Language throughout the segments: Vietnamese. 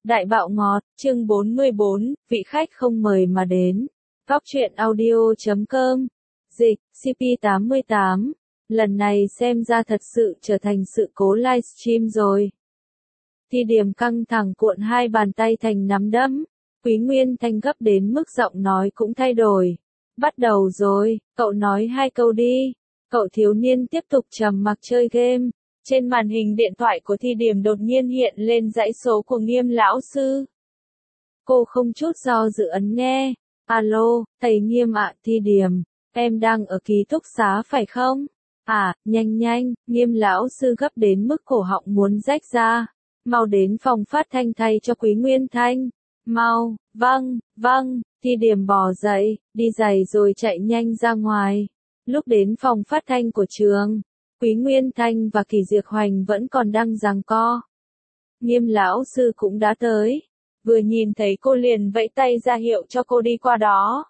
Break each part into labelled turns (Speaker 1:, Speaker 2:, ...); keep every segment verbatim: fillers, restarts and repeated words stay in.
Speaker 1: Đại bạo ngọt, chương bốn mươi bốn, vị khách không mời mà đến. Góc truyện audio chấm com. Dịch, xê pê tám mươi tám. Lần này xem ra thật sự trở thành sự cố livestream rồi. Thi điểm căng thẳng cuộn hai bàn tay thành nắm đấm. Quý Nguyên Thanh gấp đến mức giọng nói cũng thay đổi. Bắt đầu rồi, cậu nói hai câu đi. Cậu thiếu niên tiếp tục trầm mặc chơi game. Trên màn hình điện thoại của Thi Điểm đột nhiên hiện lên dãy số của Nghiêm lão sư. Cô không chút do dự ấn nghe. Alo, thầy Nghiêm ạ. Thi Điểm, em đang ở ký túc xá phải không? À, nhanh nhanh, Nghiêm lão sư gấp đến mức cổ họng muốn rách ra. Mau đến phòng phát thanh thay cho Quý Nguyên Thanh. Mau, vâng, vâng. Thi Điểm bò dậy, đi giày rồi chạy nhanh ra ngoài. Lúc đến phòng phát thanh của trường, Quý Nguyên Thanh và Kỳ Diệc Hoành vẫn còn đang giằng co. Nghiêm lão sư cũng đã tới. Vừa nhìn thấy cô liền vẫy tay ra hiệu cho cô đi qua đó.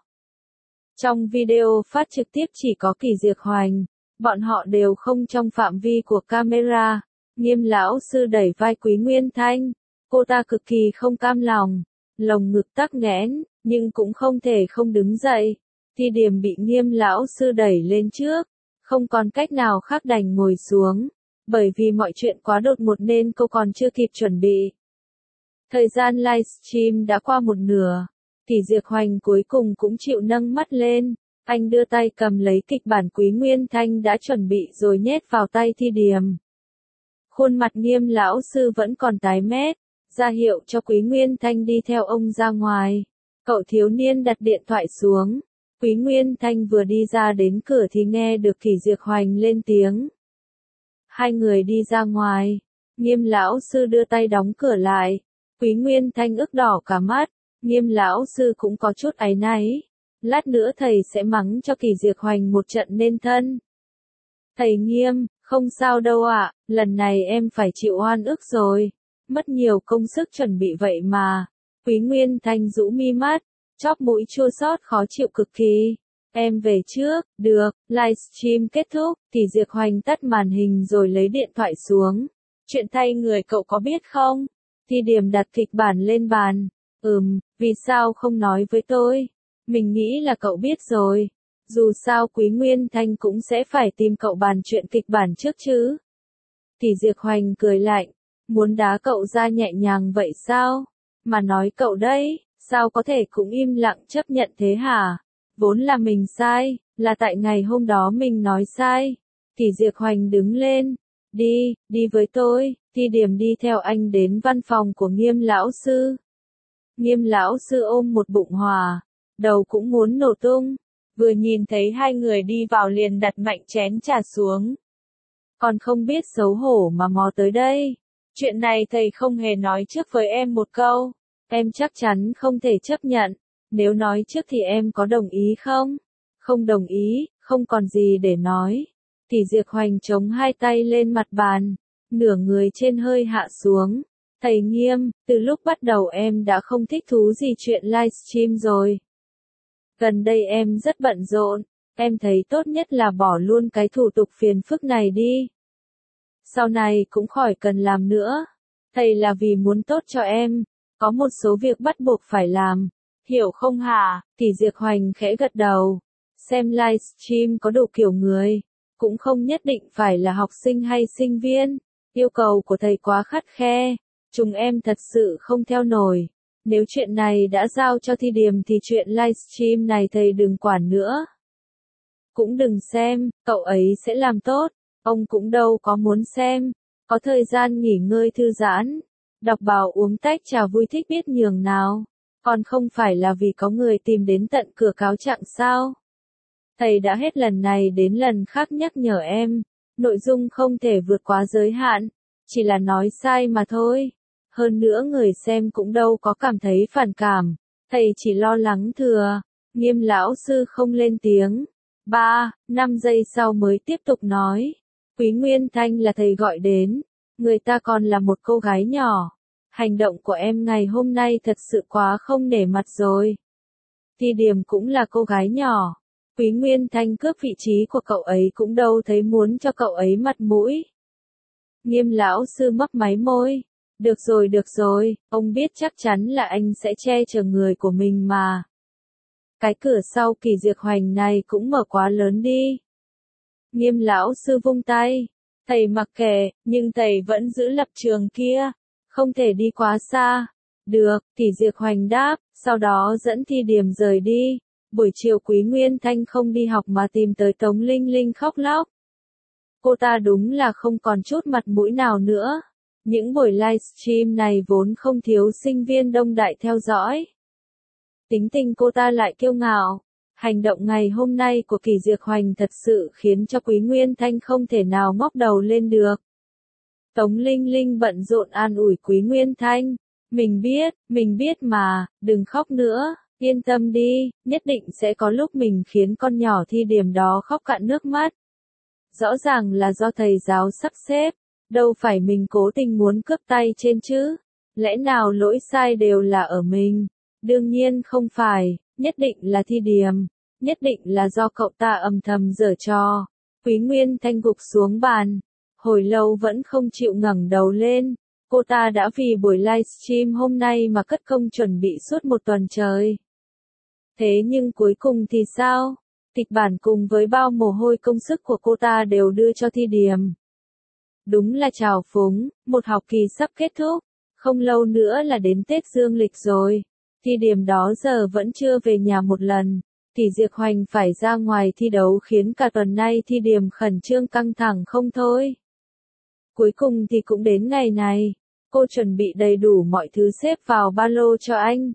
Speaker 1: Trong video phát trực tiếp chỉ có Kỳ Diệc Hoành. Bọn họ đều không trong phạm vi của camera. Nghiêm lão sư đẩy vai Quý Nguyên Thanh. Cô ta cực kỳ không cam lòng. Lồng ngực tắc nghẽn, nhưng cũng không thể không đứng dậy. Thi Điểm bị Nghiêm lão sư đẩy lên trước. Không còn cách nào khác đành ngồi xuống. Bởi vì mọi chuyện quá đột ngột nên cô còn chưa kịp chuẩn bị. Thời gian livestream đã qua một nửa. Kỳ Diệc Hoành cuối cùng cũng chịu nâng mắt lên. Anh đưa tay cầm lấy kịch bản Quý Nguyên Thanh đã chuẩn bị rồi nhét vào tay Thi Điểm. Khuôn mặt Nghiêm lão sư vẫn còn tái mét. Ra hiệu cho Quý Nguyên Thanh đi theo ông ra ngoài. Cậu thiếu niên đặt điện thoại xuống. Quý Nguyên Thanh vừa đi ra đến cửa thì nghe được Kỳ Diệc Hoành lên tiếng. Hai người đi ra ngoài. Nghiêm lão sư đưa tay đóng cửa lại. Quý Nguyên Thanh ức đỏ cả mắt. Nghiêm lão sư cũng có chút áy náy. Lát nữa thầy sẽ mắng cho Kỳ Diệc Hoành một trận nên thân. Thầy Nghiêm, không sao đâu ạ, lần này em phải chịu oan ức rồi. Mất nhiều công sức chuẩn bị vậy mà. Quý Nguyên Thanh rũ mi mắt. Chóp mũi chua xót khó chịu cực kỳ. Em về trước, được, livestream kết thúc, Kỳ Diệc Hoành tắt màn hình rồi lấy điện thoại xuống. Chuyện thay người cậu có biết không? Thi Điểm đặt kịch bản lên bàn. Ừm, vì sao không nói với tôi? Mình nghĩ là cậu biết rồi. Dù sao Quý Nguyên Thanh cũng sẽ phải tìm cậu bàn chuyện kịch bản trước chứ. Kỳ Diệc Hoành cười lạnh. Muốn đá cậu ra nhẹ nhàng vậy sao? Mà nói cậu đấy. Sao có thể cũng im lặng chấp nhận thế hả? Vốn là mình sai, là tại ngày hôm đó mình nói sai. Kỳ Diệc Hoành đứng lên. Đi, đi với tôi. Thi Điểm đi theo anh đến văn phòng của Nghiêm lão sư. Nghiêm lão sư ôm một bụng hòa. Đầu cũng muốn nổ tung. Vừa nhìn thấy hai người đi vào liền đặt mạnh chén trà xuống. Còn không biết xấu hổ mà mò tới đây. Chuyện này thầy không hề nói trước với em một câu. Em chắc chắn không thể chấp nhận. Nếu nói trước thì em có đồng ý không? Không đồng ý, không còn gì để nói. Kỳ Diệc Hoành chống hai tay lên mặt bàn. Nửa người trên hơi hạ xuống. Thầy Nghiêm, từ lúc bắt đầu em đã không thích thú gì chuyện livestream rồi. Gần đây em rất bận rộn. Em thấy tốt nhất là bỏ luôn cái thủ tục phiền phức này đi. Sau này cũng khỏi cần làm nữa. Thầy là vì muốn tốt cho em. Có một số việc bắt buộc phải làm. Hiểu không hả? Kỳ Diệc Hoành khẽ gật đầu. Xem livestream có đủ kiểu người. Cũng không nhất định phải là học sinh hay sinh viên. Yêu cầu của thầy quá khắt khe. Chúng em thật sự không theo nổi. Nếu chuyện này đã giao cho Thi Điểm thì chuyện livestream này thầy đừng quản nữa. Cũng đừng xem, cậu ấy sẽ làm tốt. Ông cũng đâu có muốn xem. Có thời gian nghỉ ngơi thư giãn. Đọc báo uống tách trà vui thích biết nhường nào. Còn không phải là vì có người tìm đến tận cửa cáo trạng sao? Thầy đã hết lần này đến lần khác nhắc nhở em. Nội dung không thể vượt quá giới hạn. Chỉ là nói sai mà thôi. Hơn nữa người xem cũng đâu có cảm thấy phản cảm. Thầy chỉ lo lắng thừa. Nghiêm lão sư không lên tiếng. Ba, năm giây sau mới tiếp tục nói. Quý Nguyên Thanh là thầy gọi đến. Người ta còn là một cô gái nhỏ. Hành động của em ngày hôm nay thật sự quá không nể mặt rồi. Thi Điểm cũng là cô gái nhỏ. Quý Nguyên Thanh cướp vị trí của cậu ấy cũng đâu thấy muốn cho cậu ấy mặt mũi. Nghiêm lão sư mấp máy môi. Được rồi được rồi, ông biết chắc chắn là anh sẽ che chở người của mình mà. Cái cửa sau Kỳ Diệp Hoành này cũng mở quá lớn đi. Nghiêm lão sư vung tay. Thầy mặc kệ, nhưng thầy vẫn giữ lập trường kia. Không thể đi quá xa. Được, Kỳ Diệp Hoành đáp, sau đó dẫn Thi Điềm rời đi. Buổi chiều Quý Nguyên Thanh không đi học mà tìm tới Tống Linh Linh khóc lóc. Cô ta đúng là không còn chút mặt mũi nào nữa. Những buổi livestream này vốn không thiếu sinh viên đông đại theo dõi. Tính tình cô ta lại kiêu ngạo. Hành động ngày hôm nay của Kỳ Diệp Hoành thật sự khiến cho Quý Nguyên Thanh không thể nào ngóc đầu lên được. Tống Linh Linh bận rộn an ủi Quý Nguyên Thanh. Mình biết, mình biết mà, đừng khóc nữa, yên tâm đi, nhất định sẽ có lúc mình khiến con nhỏ Thi Điềm đó khóc cạn nước mắt. Rõ ràng là do thầy giáo sắp xếp, đâu phải mình cố tình muốn cướp tay trên chứ. Lẽ nào lỗi sai đều là ở mình? Đương nhiên không phải, nhất định là Thi Điềm, nhất định là do cậu ta âm thầm giở trò. Quý Nguyên Thanh gục xuống bàn, hồi lâu vẫn không chịu ngẩng đầu lên. Cô ta đã vì buổi livestream hôm nay mà cất công chuẩn bị suốt một tuần trời. Thế nhưng cuối cùng thì sao? Kịch bản cùng với bao mồ hôi công sức của cô ta đều đưa cho Thi Điềm. Đúng là trào phúng, một học kỳ sắp kết thúc, không lâu nữa là đến Tết Dương lịch rồi. Thi Điềm đó giờ vẫn chưa về nhà một lần. Kỳ Diệp Hoành phải ra ngoài thi đấu khiến cả tuần nay Thi Điềm khẩn trương căng thẳng không thôi. Cuối cùng thì cũng đến ngày này, cô chuẩn bị đầy đủ mọi thứ xếp vào ba lô cho anh.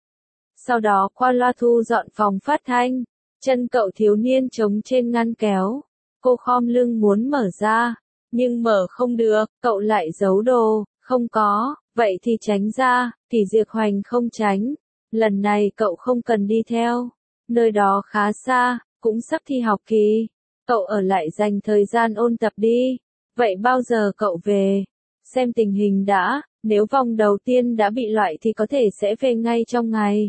Speaker 1: Sau đó qua loa thu dọn phòng phát thanh, chân cậu thiếu niên trống trên ngăn kéo. Cô khom lưng muốn mở ra, nhưng mở không được, cậu lại giấu đồ, không có, vậy thì tránh ra. Kỳ Diệp Hoành không tránh, lần này cậu không cần đi theo, nơi đó khá xa, cũng sắp thi học kỳ, cậu ở lại dành thời gian ôn tập đi. Vậy bao giờ cậu về? Xem tình hình đã, nếu vòng đầu tiên đã bị loại thì có thể sẽ về ngay trong ngày.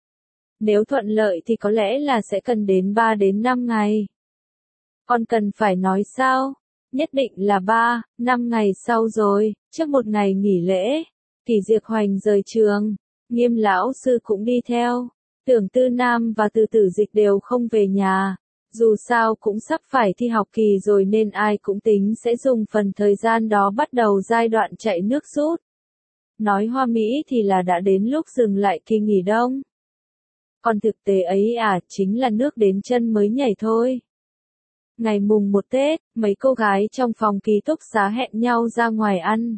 Speaker 1: Nếu thuận lợi thì có lẽ là sẽ cần đến ba đến năm ngày. Còn cần phải nói sao? Nhất định là ba, năm ngày sau rồi, trước một ngày nghỉ lễ. Kỳ Diệp Hoành rời trường, Nghiêm lão sư cũng đi theo. Tưởng Tư Nam và Từ Tử Dịch đều không về nhà. Dù sao cũng sắp phải thi học kỳ rồi nên ai cũng tính sẽ dùng phần thời gian đó bắt đầu giai đoạn chạy nước rút. Nói hoa mỹ thì là đã đến lúc dừng lại kỳ nghỉ đông. Còn thực tế ấy à, chính là nước đến chân mới nhảy thôi. Ngày mùng một Tết, mấy cô gái trong phòng ký túc xá hẹn nhau ra ngoài ăn.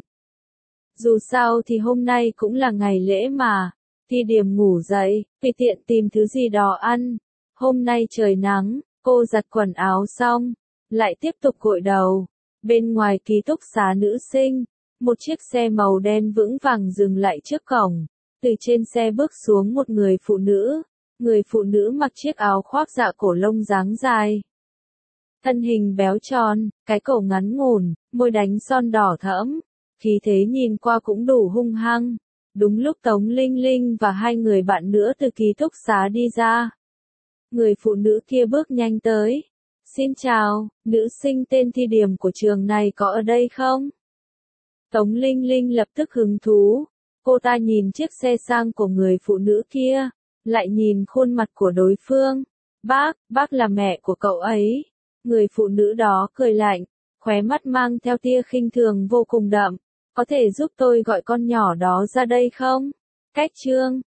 Speaker 1: Dù sao thì hôm nay cũng là ngày lễ mà. Thi Điềm ngủ dậy, tùy tiện tìm thứ gì đó ăn. Hôm nay trời nắng, cô giặt quần áo xong, lại tiếp tục gội đầu. Bên ngoài ký túc xá nữ sinh, một chiếc xe màu đen vững vàng dừng lại trước cổng. Từ trên xe bước xuống một người phụ nữ. Người phụ nữ mặc chiếc áo khoác dạ cổ lông dáng dài. Thân hình béo tròn, cái cổ ngắn ngủn, môi đánh son đỏ thẫm. Khí thế nhìn qua cũng đủ hung hăng. Đúng lúc Tống Linh Linh và hai người bạn nữa từ ký túc xá đi ra. Người phụ nữ kia bước nhanh tới. Xin chào, nữ sinh tên Thi Điềm của trường này có ở đây không? Tống Linh Linh lập tức hứng thú. Cô ta nhìn chiếc xe sang của người phụ nữ kia, lại nhìn khuôn mặt của đối phương. Bác, bác là mẹ của cậu ấy. Người phụ nữ đó cười lạnh, khóe mắt mang theo tia khinh thường vô cùng đậm. Có thể giúp tôi gọi con nhỏ đó ra đây không? Cách chương